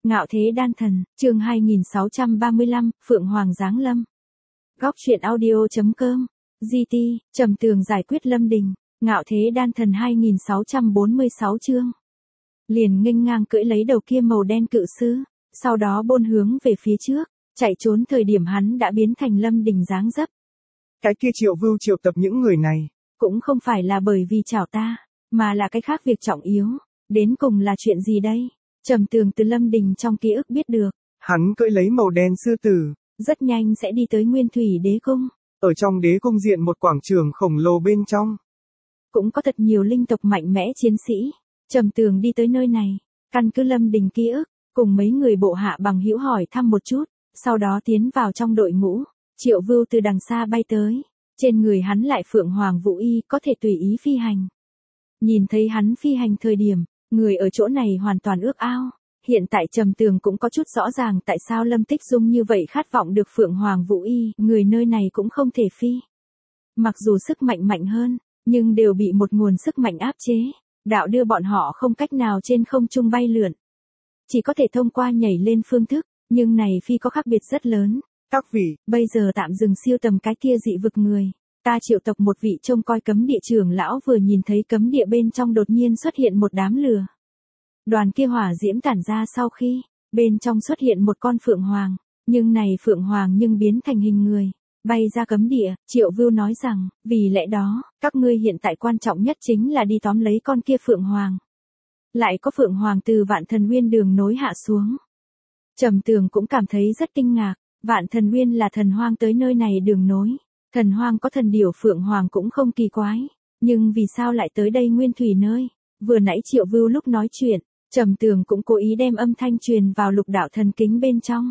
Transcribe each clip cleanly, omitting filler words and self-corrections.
Ngạo thế đan thần, chương 2635, Phượng Hoàng giáng lâm. Góc truyện audio.com, GT, Trầm Tường giải quyết Lâm Đình, Ngạo thế đan thần 2646 chương. Liền nghênh ngang cưỡi lấy đầu kia màu đen cự sư, sau đó bôn hướng về phía trước, chạy trốn thời điểm hắn đã biến thành Lâm Đình dáng dấp. Cái kia Triệu Vưu triệu tập những người này, cũng không phải là bởi vì chào ta, mà là cái khác việc trọng yếu, đến cùng là chuyện gì đây? Trầm Tường từ Lâm Đình trong ký ức biết được. Hắn cưỡi lấy màu đen sư tử, rất nhanh sẽ đi tới Nguyên Thủy Đế Cung. Ở trong đế cung diện một quảng trường khổng lồ bên trong, cũng có thật nhiều linh tộc mạnh mẽ chiến sĩ. Trầm Tường đi tới nơi này, căn cứ Lâm Đình ký ức, cùng mấy người bộ hạ bằng hữu hỏi thăm một chút, sau đó tiến vào trong đội ngũ. Triệu Vưu từ đằng xa bay tới, trên người hắn lại Phượng Hoàng Vũ Y có thể tùy ý phi hành. Nhìn thấy hắn phi hành thời điểm, người ở chỗ này hoàn toàn ước ao. Hiện tại Trầm Tường cũng có chút rõ ràng tại sao Lâm Tích Dung như vậy khát vọng được Phượng Hoàng Vũ Y, người nơi này cũng không thể phi. Mặc dù sức mạnh mạnh hơn, nhưng đều bị một nguồn sức mạnh áp chế, đạo đưa bọn họ không cách nào trên không trung bay lượn. Chỉ có thể thông qua nhảy lên phương thức, nhưng này phi có khác biệt rất lớn. Các vị, bây giờ tạm dừng siêu tầm cái kia dị vực người. Ta triệu tập một vị trông coi cấm địa trưởng lão vừa nhìn thấy cấm địa bên trong đột nhiên xuất hiện một đám lửa. Đoàn kia hỏa diễm tản ra sau khi, bên trong xuất hiện một con Phượng Hoàng, nhưng này Phượng Hoàng nhưng biến thành hình người, bay ra cấm địa. Triệu Vưu nói rằng, vì lẽ đó, các ngươi hiện tại quan trọng nhất chính là đi tóm lấy con kia Phượng Hoàng. Lại có Phượng Hoàng từ Vạn Thần Uyên đường nối hạ xuống. Trầm Tường cũng cảm thấy rất kinh ngạc, Vạn Thần Uyên là thần hoang tới nơi này đường nối. Thần hoang có thần điểu Phượng Hoàng cũng không kỳ quái, nhưng vì sao lại tới đây Nguyên Thủy nơi? Vừa nãy Triệu Vưu lúc nói chuyện, Trầm Tường cũng cố ý đem âm thanh truyền vào lục đạo thần kính bên trong.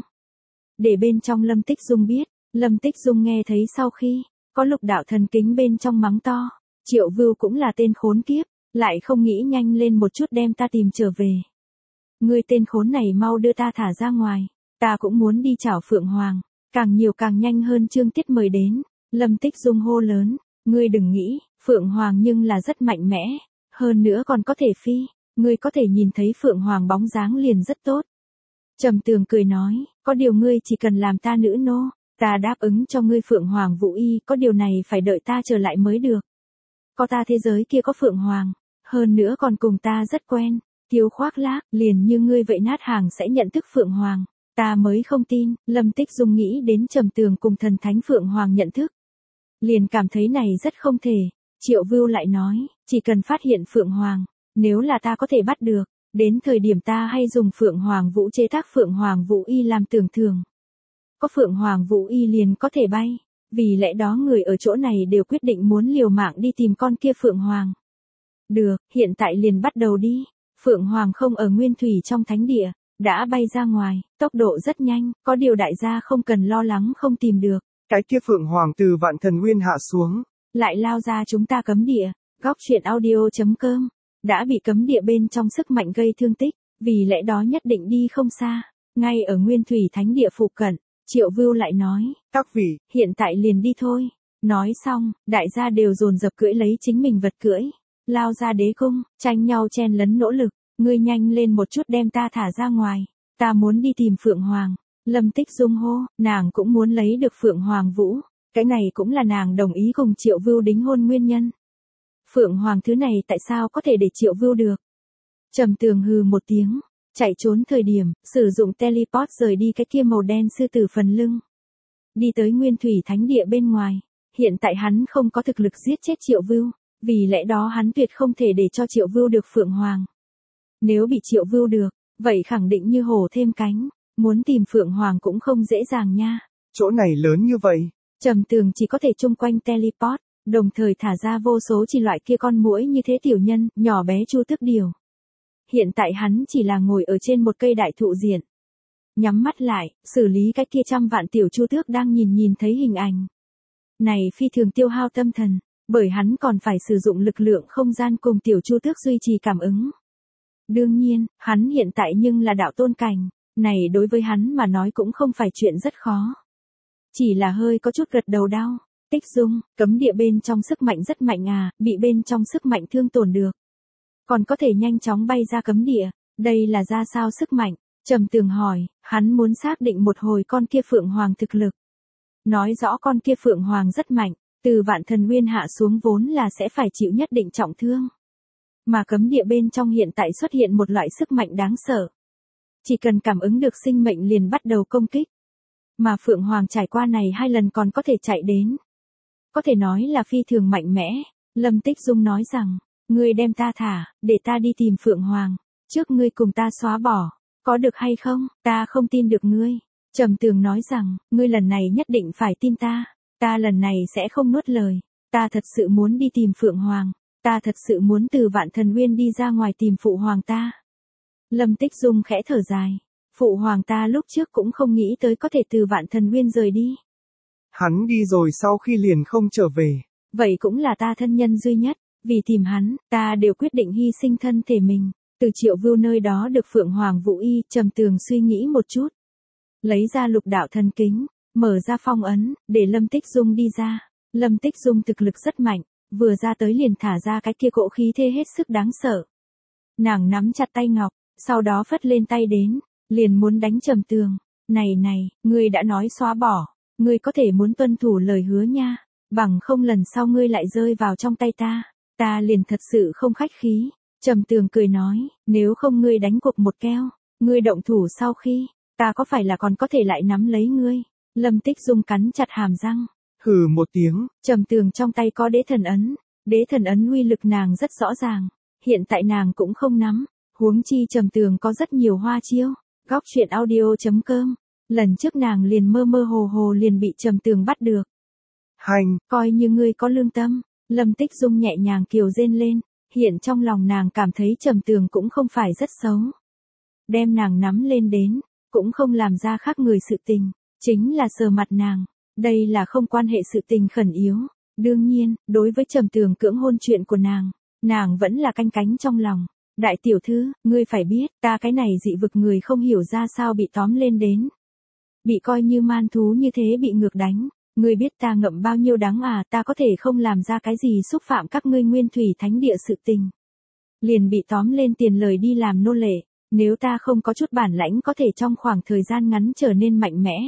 Để bên trong Lâm Tích Dung biết, Lâm Tích Dung nghe thấy sau khi, có lục đạo thần kính bên trong mắng to, Triệu Vưu cũng là tên khốn kiếp, lại không nghĩ nhanh lên một chút đem ta tìm trở về. Ngươi tên khốn này mau đưa ta thả ra ngoài, ta cũng muốn đi chảo Phượng Hoàng, càng nhiều càng nhanh hơn. Chương tiết mời đến. Lâm Tích Dung hô lớn, ngươi đừng nghĩ, Phượng Hoàng nhưng là rất mạnh mẽ, hơn nữa còn có thể phi, ngươi có thể nhìn thấy Phượng Hoàng bóng dáng liền rất tốt. Trầm Tường cười nói, có điều ngươi chỉ cần làm ta nữ nô, ta đáp ứng cho ngươi Phượng Hoàng Vũ Y, có điều này phải đợi ta trở lại mới được. Có ta thế giới kia có Phượng Hoàng, hơn nữa còn cùng ta rất quen, thiếu khoác lác, liền như ngươi vậy nát hàng sẽ nhận thức Phượng Hoàng, ta mới không tin. Lâm Tích Dung nghĩ đến Trầm Tường cùng thần thánh Phượng Hoàng nhận thức, liền cảm thấy này rất không thể. Triệu Vưu lại nói, chỉ cần phát hiện Phượng Hoàng, nếu là ta có thể bắt được, đến thời điểm ta hay dùng Phượng Hoàng Vũ chế tác Phượng Hoàng Vũ Y làm tưởng thưởng. Có Phượng Hoàng Vũ Y liền có thể bay, vì lẽ đó người ở chỗ này đều quyết định muốn liều mạng đi tìm con kia Phượng Hoàng. Được, hiện tại liền bắt đầu đi. Phượng Hoàng không ở Nguyên Thủy trong thánh địa, đã bay ra ngoài, tốc độ rất nhanh, có điều đại gia không cần lo lắng không tìm được. Cái kia Phượng Hoàng từ Vạn Thần Uyên hạ xuống, lại lao ra chúng ta cấm địa. Góc truyện audio.com, đã bị cấm địa bên trong sức mạnh gây thương tích, vì lẽ đó nhất định đi không xa, ngay ở Nguyên Thủy thánh địa phụ cận. Triệu Vưu lại nói, các vị, hiện tại liền đi thôi. Nói xong, đại gia đều dồn dập cưỡi lấy chính mình vật cưỡi, lao ra đế cung, tranh nhau chen lấn nỗ lực. Ngươi nhanh lên một chút đem ta thả ra ngoài, ta muốn đi tìm Phượng Hoàng. Lâm Tích Dung hô, nàng cũng muốn lấy được Phượng Hoàng Vũ, cái này cũng là nàng đồng ý cùng Triệu Vưu đính hôn nguyên nhân. Phượng Hoàng thứ này tại sao có thể để Triệu Vưu được? Trầm Tường hừ một tiếng, chạy trốn thời điểm, sử dụng teleport rời đi cái kia màu đen sư tử phần lưng. Đi tới Nguyên Thủy thánh địa bên ngoài, hiện tại hắn không có thực lực giết chết Triệu Vưu, vì lẽ đó hắn tuyệt không thể để cho Triệu Vưu được Phượng Hoàng. Nếu bị Triệu Vưu được, vậy khẳng định như hổ thêm cánh, muốn tìm Phượng Hoàng cũng không dễ dàng nha. Chỗ này lớn như vậy. Trầm Tường chỉ có thể chung quanh teleport, đồng thời thả ra vô số chỉ loại kia con muỗi như thế tiểu nhân, nhỏ bé chu tước điểu. Hiện tại hắn chỉ là ngồi ở trên một cây đại thụ diện. Nhắm mắt lại, xử lý cái kia trăm vạn tiểu chu tước đang nhìn thấy hình ảnh. Này phi thường tiêu hao tâm thần, bởi hắn còn phải sử dụng lực lượng không gian cùng tiểu chu tước duy trì cảm ứng. Đương nhiên, hắn hiện tại nhưng là đạo tôn cảnh, này đối với hắn mà nói cũng không phải chuyện rất khó. Chỉ là hơi có chút gật đầu đau. Tích Dung, cấm địa bên trong sức mạnh rất mạnh à, bị bên trong sức mạnh thương tổn được. Còn có thể nhanh chóng bay ra cấm địa, đây là ra sao sức mạnh? Trầm Tường hỏi, hắn muốn xác định một hồi con kia Phượng Hoàng thực lực. Nói rõ con kia Phượng Hoàng rất mạnh, từ Vạn Thần Nguyên hạ xuống vốn là sẽ phải chịu nhất định trọng thương. Mà cấm địa bên trong hiện tại xuất hiện một loại sức mạnh đáng sợ. Chỉ cần cảm ứng được sinh mệnh liền bắt đầu công kích. Mà Phượng Hoàng trải qua này 2 lần còn có thể chạy đến. Có thể nói là phi thường mạnh mẽ. Lâm Tích Dung nói rằng, ngươi đem ta thả, để ta đi tìm Phượng Hoàng. Trước ngươi cùng ta xóa bỏ. Có được hay không? Ta không tin được ngươi. Trầm Tường nói rằng, ngươi lần này nhất định phải tin ta. Ta lần này sẽ không nuốt lời. Ta thật sự muốn đi tìm Phượng Hoàng. Ta thật sự muốn từ Vạn Thần Nguyên đi ra ngoài tìm Phụ Hoàng ta. Lâm Tích Dung khẽ thở dài. Phụ Hoàng ta lúc trước cũng không nghĩ tới có thể từ Vạn Thần Nguyên rời đi. Hắn đi rồi sau khi liền không trở về. Vậy cũng là ta thân nhân duy nhất. Vì tìm hắn, ta đều quyết định hy sinh thân thể mình. Từ Triệu Vưu nơi đó được Phượng Hoàng Vũ Y. Trầm Tường suy nghĩ một chút. Lấy ra lục đạo thần kính. Mở ra phong ấn, để Lâm Tích Dung đi ra. Lâm Tích Dung thực lực rất mạnh. Vừa ra tới liền thả ra cái kia cỗ khí thế hết sức đáng sợ. Nàng nắm chặt tay ngọc, sau đó phất lên tay đến, liền muốn đánh Trầm Tường. Này, ngươi đã nói xóa bỏ, ngươi có thể muốn tuân thủ lời hứa nha, bằng không lần sau ngươi lại rơi vào trong tay ta liền thật sự không khách khí. Trầm Tường cười nói, nếu không ngươi đánh cuộc một keo, ngươi động thủ sau khi, ta có phải là còn có thể lại nắm lấy ngươi? Lâm Tích Dung cắn chặt hàm răng. Hừ một tiếng. Trầm Tường trong tay có đế thần ấn uy lực nàng rất rõ ràng, hiện tại nàng cũng không nắm, huống chi Trầm Tường có rất nhiều hoa chiêu. Góc truyện audio.com. Lần trước nàng liền mơ mơ hồ hồ liền bị Trầm Tường bắt được. Hành, coi như ngươi có lương tâm. Lâm Tích Dung nhẹ nhàng kiều rên lên, hiện trong lòng nàng cảm thấy Trầm Tường cũng không phải rất xấu. Đem nàng nắm lên đến, cũng không làm ra khác người sự tình, chính là sờ mặt nàng. Đây là không quan hệ sự tình khẩn yếu. Đương nhiên, đối với Trầm Tường cưỡng hôn chuyện của nàng vẫn là canh cánh trong lòng. Đại tiểu thư, ngươi phải biết, ta cái này dị vực người không hiểu ra sao bị tóm lên đến. Bị coi như man thú như thế bị ngược đánh. Ngươi biết ta ngậm bao nhiêu đắng à, ta có thể không làm ra cái gì xúc phạm các ngươi nguyên thủy thánh địa sự tình. Liền bị tóm lên tiền lời đi làm nô lệ. Nếu ta không có chút bản lãnh có thể trong khoảng thời gian ngắn trở nên mạnh mẽ.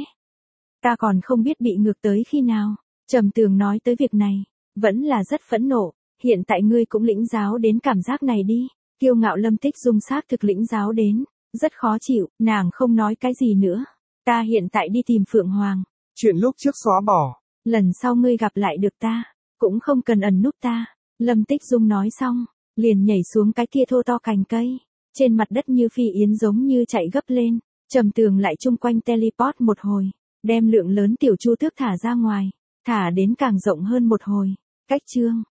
Ta còn không biết bị ngược tới khi nào. Trầm Tường nói tới việc này, vẫn là rất phẫn nộ. Hiện tại ngươi cũng lĩnh giáo đến cảm giác này đi. Kiêu ngạo Lâm Tích Dung xác thực lĩnh giáo đến, rất khó chịu, nàng không nói cái gì nữa. Ta hiện tại đi tìm Phượng Hoàng. Chuyện lúc trước xóa bỏ. Lần sau ngươi gặp lại được ta, cũng không cần ẩn núp ta. Lâm Tích Dung nói xong, liền nhảy xuống cái kia thô to cành cây. Trên mặt đất như phi yến giống như chạy gấp lên. Trầm Tường lại chung quanh teleport một hồi, đem lượng lớn tiểu chu tước thả ra ngoài, thả đến càng rộng hơn một hồi. Cách chương